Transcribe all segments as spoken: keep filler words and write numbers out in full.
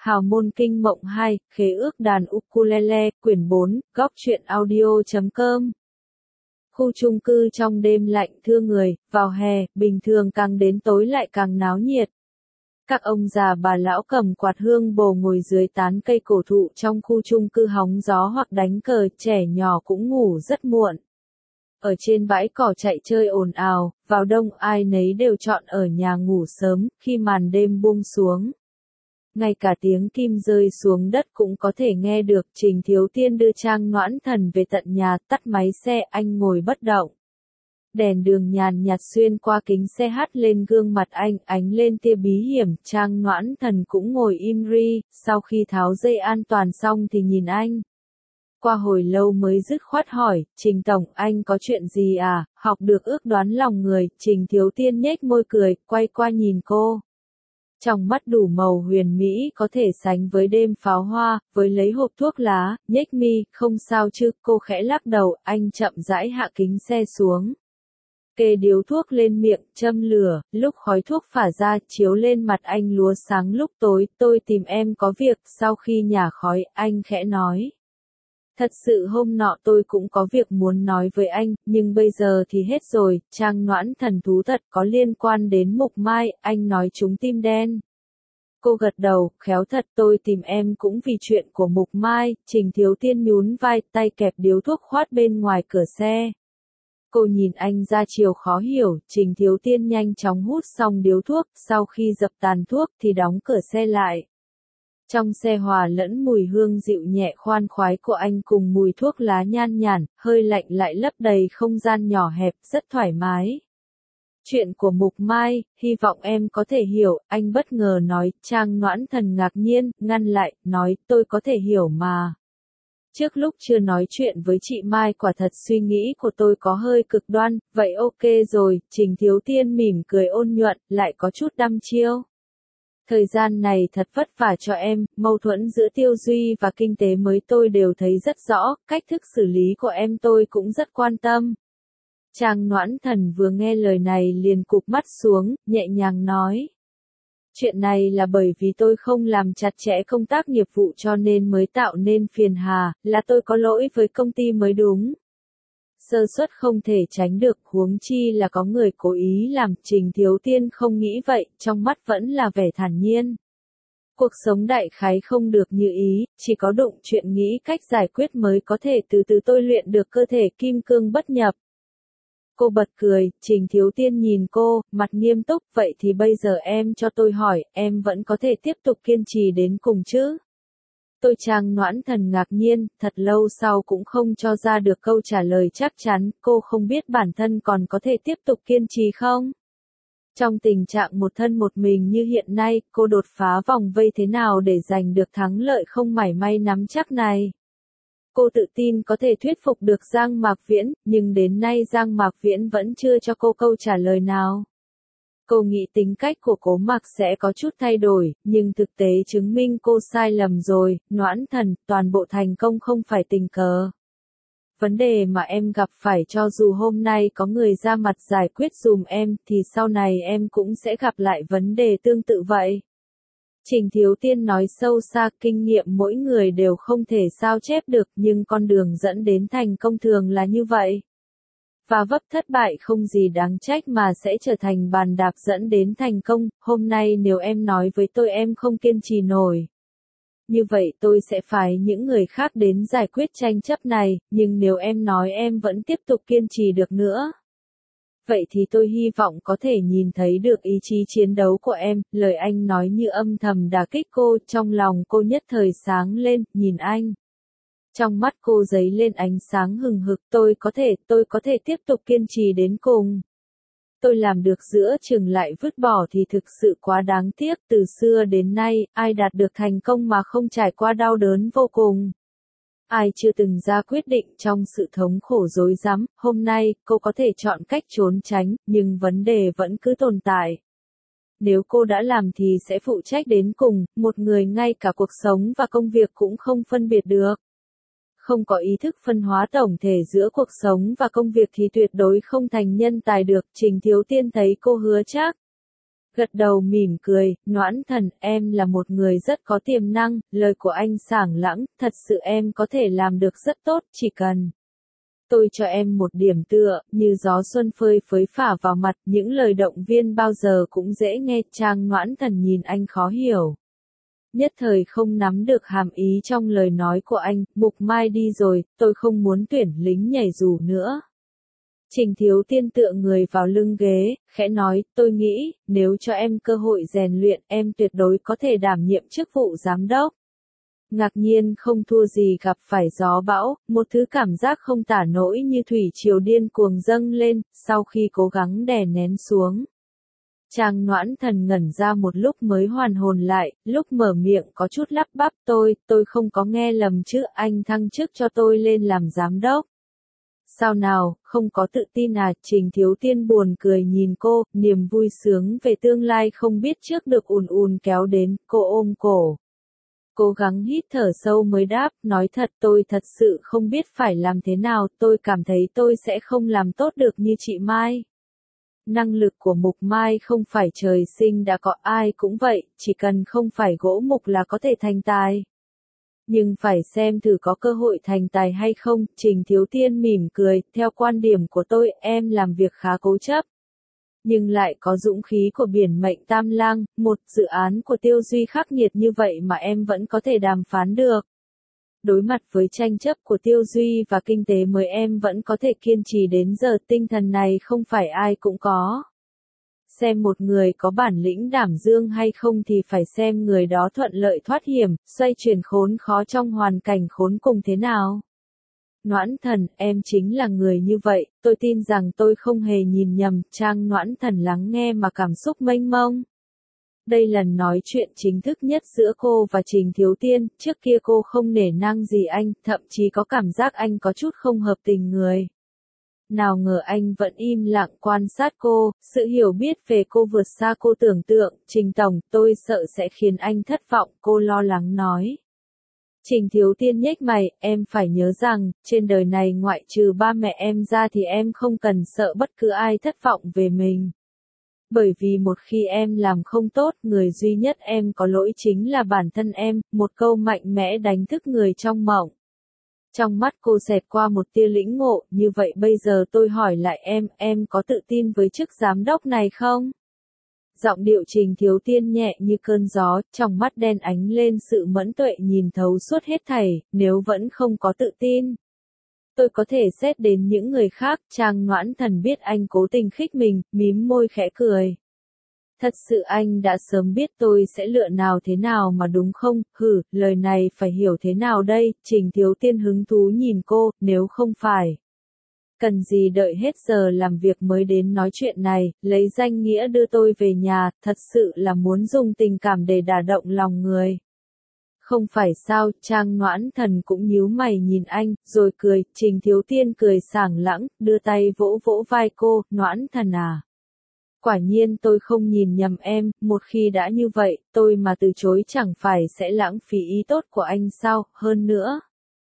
Hào môn kinh mộng hai, khế ước đàn ukulele, quyển bốn, góc truyện audio chấm com. Khu chung cư trong đêm lạnh thưa người, vào hè, bình thường càng đến tối lại càng náo nhiệt. Các ông già bà lão cầm quạt hương bồ ngồi dưới tán cây cổ thụ trong khu chung cư hóng gió hoặc đánh cờ, trẻ nhỏ cũng ngủ rất muộn. Ở trên bãi cỏ chạy chơi ồn ào, vào đông ai nấy đều chọn ở nhà ngủ sớm, khi màn đêm buông xuống. Ngay cả tiếng kim rơi xuống đất cũng có thể nghe được. Trình Thiếu Tiên đưa Trang Noãn Thần về tận nhà, tắt máy xe, anh ngồi bất động. Đèn đường nhàn nhạt xuyên qua kính xe hắt lên gương mặt anh, ánh lên tia bí hiểm. Trang Noãn Thần cũng ngồi im ri, sau khi tháo dây an toàn xong thì nhìn anh. Qua hồi lâu mới dứt khoát hỏi, Trình Tổng, anh có chuyện gì à, học được ước đoán lòng người. Trình Thiếu Tiên nhếch môi cười, quay qua nhìn cô. Trong mắt đủ màu huyền mỹ có thể sánh với đêm pháo hoa, với lấy hộp thuốc lá, nhếch mi, không sao chứ, cô khẽ lắc đầu, anh chậm rãi hạ kính xe xuống. Kê điếu thuốc lên miệng, châm lửa, lúc khói thuốc phả ra, chiếu lên mặt anh lúa sáng lúc tối, tôi tìm em có việc, sau khi nhả khói, anh khẽ nói. Thật sự hôm nọ tôi cũng có việc muốn nói với anh, nhưng bây giờ thì hết rồi. Trang Noãn Thần thú thật có liên quan đến Mục Mai, anh nói chúng tim đen. Cô gật đầu, khéo thật, tôi tìm em cũng vì chuyện của Mục Mai. Trình Thiếu Tiên nhún vai, tay kẹp điếu thuốc khoát bên ngoài cửa xe. Cô nhìn anh ra chiều khó hiểu, Trình Thiếu Tiên nhanh chóng hút xong điếu thuốc, sau khi dập tàn thuốc thì đóng cửa xe lại. Trong xe hòa lẫn mùi hương dịu nhẹ khoan khoái của anh cùng mùi thuốc lá nhan nhản, hơi lạnh lại lấp đầy không gian nhỏ hẹp, rất thoải mái. Chuyện của Mục Mai, hy vọng em có thể hiểu, anh bất ngờ nói. Trang Noãn Thần ngạc nhiên, ngăn lại, nói, tôi có thể hiểu mà. Trước lúc chưa nói chuyện với chị Mai quả thật suy nghĩ của tôi có hơi cực đoan, vậy ok rồi. Trình Thiếu Tiên mỉm cười ôn nhuận, lại có chút đăm chiêu. Thời gian này thật vất vả cho em, mâu thuẫn giữa Tiêu Duy và kinh tế mới tôi đều thấy rất rõ, cách thức xử lý của em tôi cũng rất quan tâm. Trang Noãn Thần vừa nghe lời này liền cụp mắt xuống, nhẹ nhàng nói. Chuyện này là bởi vì tôi không làm chặt chẽ công tác nghiệp vụ cho nên mới tạo nên phiền hà, là tôi có lỗi với công ty mới đúng. Sơ suất không thể tránh được, huống chi là có người cố ý làm. Trình Thiếu Tiên không nghĩ vậy, trong mắt vẫn là vẻ thản nhiên. Cuộc sống đại khái không được như ý, chỉ có đụng chuyện nghĩ cách giải quyết mới có thể từ từ tôi luyện được cơ thể kim cương bất nhập. Cô bật cười, Trình Thiếu Tiên nhìn cô, mặt nghiêm túc, vậy thì bây giờ em cho tôi hỏi, em vẫn có thể tiếp tục kiên trì đến cùng chứ? Tôi Trang Noãn Thần ngạc nhiên, thật lâu sau cũng không cho ra được câu trả lời chắc chắn, cô không biết bản thân còn có thể tiếp tục kiên trì không? Trong tình trạng một thân một mình như hiện nay, cô đột phá vòng vây thế nào để giành được thắng lợi không mảy may nắm chắc này? Cô tự tin có thể thuyết phục được Giang Mạc Viễn, nhưng đến nay Giang Mạc Viễn vẫn chưa cho cô câu trả lời nào. Cô nghĩ tính cách của Cố Mặc sẽ có chút thay đổi, nhưng thực tế chứng minh cô sai lầm rồi. Noãn Thần, toàn bộ thành công không phải tình cờ. Vấn đề mà em gặp phải cho dù hôm nay có người ra mặt giải quyết dùm em, thì sau này em cũng sẽ gặp lại vấn đề tương tự vậy. Trình Thiếu Tiên nói sâu xa, kinh nghiệm mỗi người đều không thể sao chép được, nhưng con đường dẫn đến thành công thường là như vậy. Và vấp thất bại không gì đáng trách mà sẽ trở thành bàn đạp dẫn đến thành công. Hôm nay nếu em nói với tôi em không kiên trì nổi, như vậy tôi sẽ phái những người khác đến giải quyết tranh chấp này, nhưng nếu em nói em vẫn tiếp tục kiên trì được nữa, vậy thì tôi hy vọng có thể nhìn thấy được ý chí chiến đấu của em. Lời anh nói như âm thầm đả kích cô, trong lòng cô nhất thời sáng lên, nhìn anh. Trong mắt cô dấy lên ánh sáng hừng hực, tôi có thể, tôi có thể tiếp tục kiên trì đến cùng. Tôi làm được giữa chừng lại vứt bỏ thì thực sự quá đáng tiếc, từ xưa đến nay, ai đạt được thành công mà không trải qua đau đớn vô cùng. Ai chưa từng ra quyết định trong sự thống khổ rối rắm, hôm nay, cô có thể chọn cách trốn tránh, nhưng vấn đề vẫn cứ tồn tại. Nếu cô đã làm thì sẽ phụ trách đến cùng, một người ngay cả cuộc sống và công việc cũng không phân biệt được. Không có ý thức phân hóa tổng thể giữa cuộc sống và công việc thì tuyệt đối không thành nhân tài được. Trình Thiếu Tiên thấy cô hứa chắc Gật đầu mỉm cười, Noãn Thần, em là một người rất có tiềm năng, lời của anh sảng lãng, thật sự em có thể làm được rất tốt, chỉ cần tôi cho em một điểm tựa, như gió xuân phơi phới phả vào mặt, những lời động viên bao giờ cũng dễ nghe. Trang Noãn Thần nhìn anh khó hiểu, nhất thời không nắm được hàm ý trong lời nói của anh. Mục Mai đi rồi, tôi không muốn tuyển lính nhảy dù nữa. Trình Thiếu Tiên tựa người vào lưng ghế, khẽ nói, tôi nghĩ, nếu cho em cơ hội rèn luyện, em tuyệt đối có thể đảm nhiệm chức vụ giám đốc. Ngạc nhiên không thua gì gặp phải gió bão, một thứ cảm giác không tả nổi như thủy triều điên cuồng dâng lên, sau khi cố gắng đè nén xuống. Trang Noãn Thần ngẩn ra một lúc mới hoàn hồn lại, lúc mở miệng có chút lắp bắp, tôi, tôi không có nghe lầm chứ, anh thăng chức cho tôi lên làm giám đốc. Sao nào, không có tự tin à? Trình Thiếu Tiên buồn cười nhìn cô, niềm vui sướng về tương lai không biết trước được ùn ùn kéo đến, cô ôm cổ. Cố gắng hít thở sâu mới đáp, nói thật tôi thật sự không biết phải làm thế nào, tôi cảm thấy tôi sẽ không làm tốt được như chị Mai. Năng lực của Mục Mai không phải trời sinh đã có, ai cũng vậy, chỉ cần không phải gỗ mục là có thể thành tài. Nhưng phải xem thử có cơ hội thành tài hay không. Trình Thiếu Tiên mỉm cười, theo quan điểm của tôi, em làm việc khá cố chấp. Nhưng lại có dũng khí của biển mệnh Tam Lang, một dự án của Tiêu Duy khắc nghiệt như vậy mà em vẫn có thể đàm phán được. Đối mặt với tranh chấp của Tiêu Duy và kinh tế mới em vẫn có thể kiên trì đến giờ, tinh thần này không phải ai cũng có. Xem một người có bản lĩnh đảm dương hay không thì phải xem người đó thuận lợi thoát hiểm, xoay chuyển khốn khó trong hoàn cảnh khốn cùng thế nào. Noãn Thần, em chính là người như vậy, tôi tin rằng tôi không hề nhìn nhầm. Trang Noãn Thần lắng nghe mà cảm xúc mênh mông. Đây lần nói chuyện chính thức nhất giữa cô và Trình Thiếu Tiên, trước kia cô không nể nang gì anh, thậm chí có cảm giác anh có chút không hợp tình người. Nào ngờ anh vẫn im lặng quan sát cô, sự hiểu biết về cô vượt xa cô tưởng tượng. Trình Tổng, tôi sợ sẽ khiến anh thất vọng, cô lo lắng nói. Trình Thiếu Tiên nhếch mày, em phải nhớ rằng, trên đời này ngoại trừ ba mẹ em ra thì em không cần sợ bất cứ ai thất vọng về mình. Bởi vì một khi em làm không tốt, người duy nhất em có lỗi chính là bản thân em, một câu mạnh mẽ đánh thức người trong mộng. Trong mắt cô xẹt qua một tia lĩnh ngộ, như vậy bây giờ tôi hỏi lại em, em có tự tin với chức giám đốc này không? Giọng điệu Trình Thiếu Tiên nhẹ như cơn gió, trong mắt đen ánh lên sự mẫn tuệ nhìn thấu suốt hết thảy, nếu vẫn không có tự tin. Tôi có thể xét đến những người khác. Trang Noãn Thần biết anh cố tình khích mình, mím môi khẽ cười. Thật sự anh đã sớm biết tôi sẽ lựa nào thế nào mà đúng không? Hử, lời này phải hiểu thế nào đây? Trình Thiếu Tiên hứng thú nhìn cô, nếu không phải. Cần gì đợi hết giờ làm việc mới đến nói chuyện này, lấy danh nghĩa đưa tôi về nhà, thật sự là muốn dùng tình cảm để đả động lòng người. Không phải sao? Trang Noãn Thần cũng nhíu mày nhìn anh, rồi cười. Trình Thiếu Tiên cười sảng lãng, đưa tay vỗ vỗ vai cô, Noãn Thần à. Quả nhiên tôi không nhìn nhầm em, một khi đã như vậy, tôi mà từ chối chẳng phải sẽ lãng phí ý tốt của anh sao? Hơn nữa,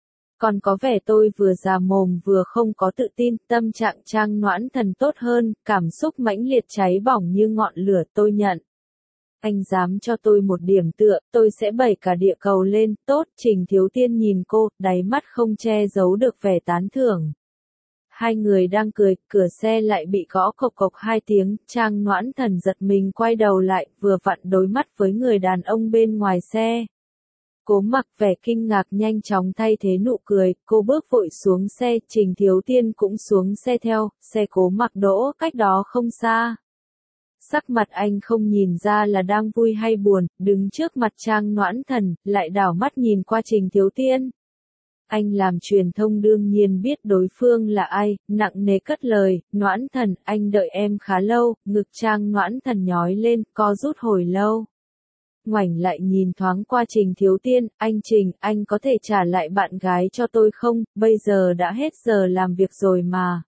còn có vẻ tôi vừa già mồm vừa không có tự tin. Tâm trạng Trang Noãn Thần tốt hơn, cảm xúc mãnh liệt cháy bỏng như ngọn lửa. Tôi nhận. Anh dám cho tôi một điểm tựa, tôi sẽ bẩy cả địa cầu lên. Tốt. Trình Thiếu Tiên nhìn cô, đáy mắt không che giấu được vẻ tán thưởng. Hai người đang cười, cửa xe lại bị gõ cộc cộc hai tiếng. Trang Noãn Thần giật mình quay đầu lại, vừa vặn đối mắt với người đàn ông bên ngoài xe. Cố Mặc vẻ kinh ngạc nhanh chóng thay thế nụ cười, cô bước vội xuống xe. Trình Thiếu Tiên cũng xuống xe theo, xe Cố Mặc đỗ cách đó không xa. Sắc mặt anh không nhìn ra là đang vui hay buồn, đứng trước mặt Trang Noãn Thần, lại đảo mắt nhìn qua Trình Thiếu Tiên. Anh làm truyền thông đương nhiên biết đối phương là ai, nặng nề cất lời, Noãn Thần, anh đợi em khá lâu. Ngực Trang Noãn Thần nhói lên, co rút hồi lâu. Ngoảnh lại nhìn thoáng qua Trình Thiếu Tiên, anh Trình, anh có thể trả lại bạn gái cho tôi không, bây giờ đã hết giờ làm việc rồi mà.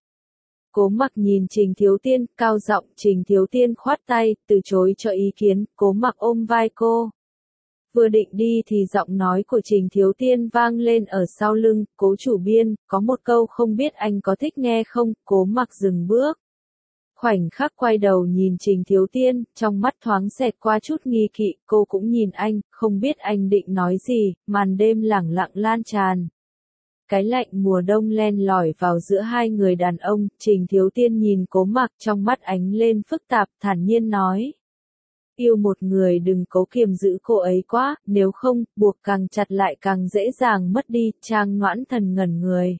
Cố Mặc nhìn Trình Thiếu Tiên, cao giọng. Trình Thiếu Tiên khoát tay, từ chối cho ý kiến. Cố Mặc ôm vai cô. Vừa định đi thì giọng nói của Trình Thiếu Tiên vang lên ở sau lưng, Cố chủ biên, có một câu không biết anh có thích nghe không? Cố Mặc dừng bước. Khoảnh khắc quay đầu nhìn Trình Thiếu Tiên, trong mắt thoáng xẹt qua chút nghi kỵ, cô cũng nhìn anh, không biết anh định nói gì, màn đêm lẳng lặng lan tràn. Cái lạnh mùa đông len lỏi vào giữa hai người đàn ông, Trình Thiếu Tiên nhìn Cố Mặc trong mắt ánh lên phức tạp, thản nhiên nói. Yêu một người đừng cố kiềm giữ cô ấy quá, nếu không, buộc càng chặt lại càng dễ dàng mất đi, Trang Noãn Thần ngẩn người.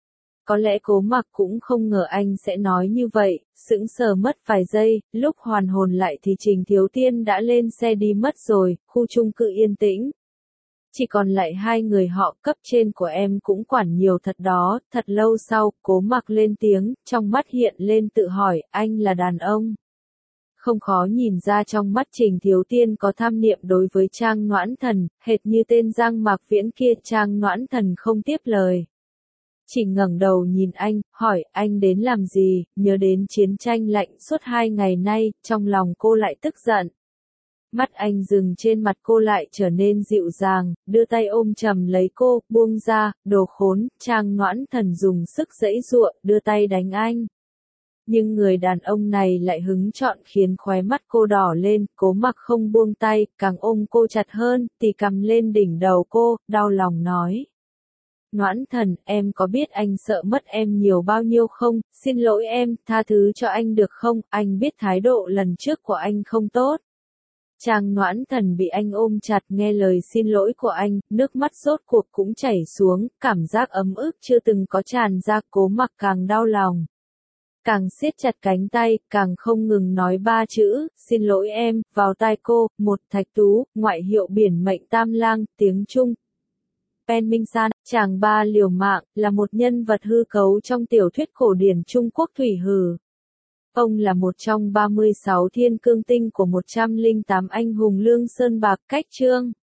Có lẽ Cố Mặc cũng không ngờ anh sẽ nói như vậy, sững sờ mất vài giây, lúc hoàn hồn lại thì Trình Thiếu Tiên đã lên xe đi mất rồi, khu chung cư yên tĩnh. Chỉ còn lại hai người họ, cấp trên của em cũng quản nhiều thật đó, thật lâu sau, Cố Mặc lên tiếng, trong mắt hiện lên tự hỏi, anh là đàn ông. Không khó nhìn ra trong mắt Trình Thiếu Tiên có tham niệm đối với Trang Noãn Thần, hệt như tên Giang Mạc Viễn kia, Trang Noãn Thần không tiếp lời. Chỉ ngẩng đầu nhìn anh, hỏi, anh đến làm gì, nhớ đến chiến tranh lạnh suốt hai ngày nay, trong lòng cô lại tức giận. Mắt anh dừng trên mặt cô lại trở nên dịu dàng, đưa tay ôm chầm lấy cô, buông ra, đồ khốn, Trang Noãn Thần dùng sức giãy giụa, đưa tay đánh anh. Nhưng người đàn ông này lại hứng chọn khiến khóe mắt cô đỏ lên, Cố Mặc không buông tay, càng ôm cô chặt hơn, tì cầm lên đỉnh đầu cô, đau lòng nói. Noãn Thần, em có biết anh sợ mất em nhiều bao nhiêu không, xin lỗi em, tha thứ cho anh được không, anh biết thái độ lần trước của anh không tốt. Trang Noãn Thần bị anh ôm chặt nghe lời xin lỗi của anh, nước mắt rốt cuộc cũng chảy xuống, cảm giác ấm ức chưa từng có tràn ra, Cố Mặc càng đau lòng. Càng siết chặt cánh tay, càng không ngừng nói ba chữ, xin lỗi em, vào tai cô, một Thạch Tú, ngoại hiệu biển mệnh Tam Lang, tiếng Trung. Pen Minh San, chàng ba liều mạng, là một nhân vật hư cấu trong tiểu thuyết cổ điển Trung Quốc Thủy Hử. Ông là một trong ba mươi sáu thiên cương tinh của một trăm lẻ tám anh hùng Lương Sơn Bạc Cách Trương.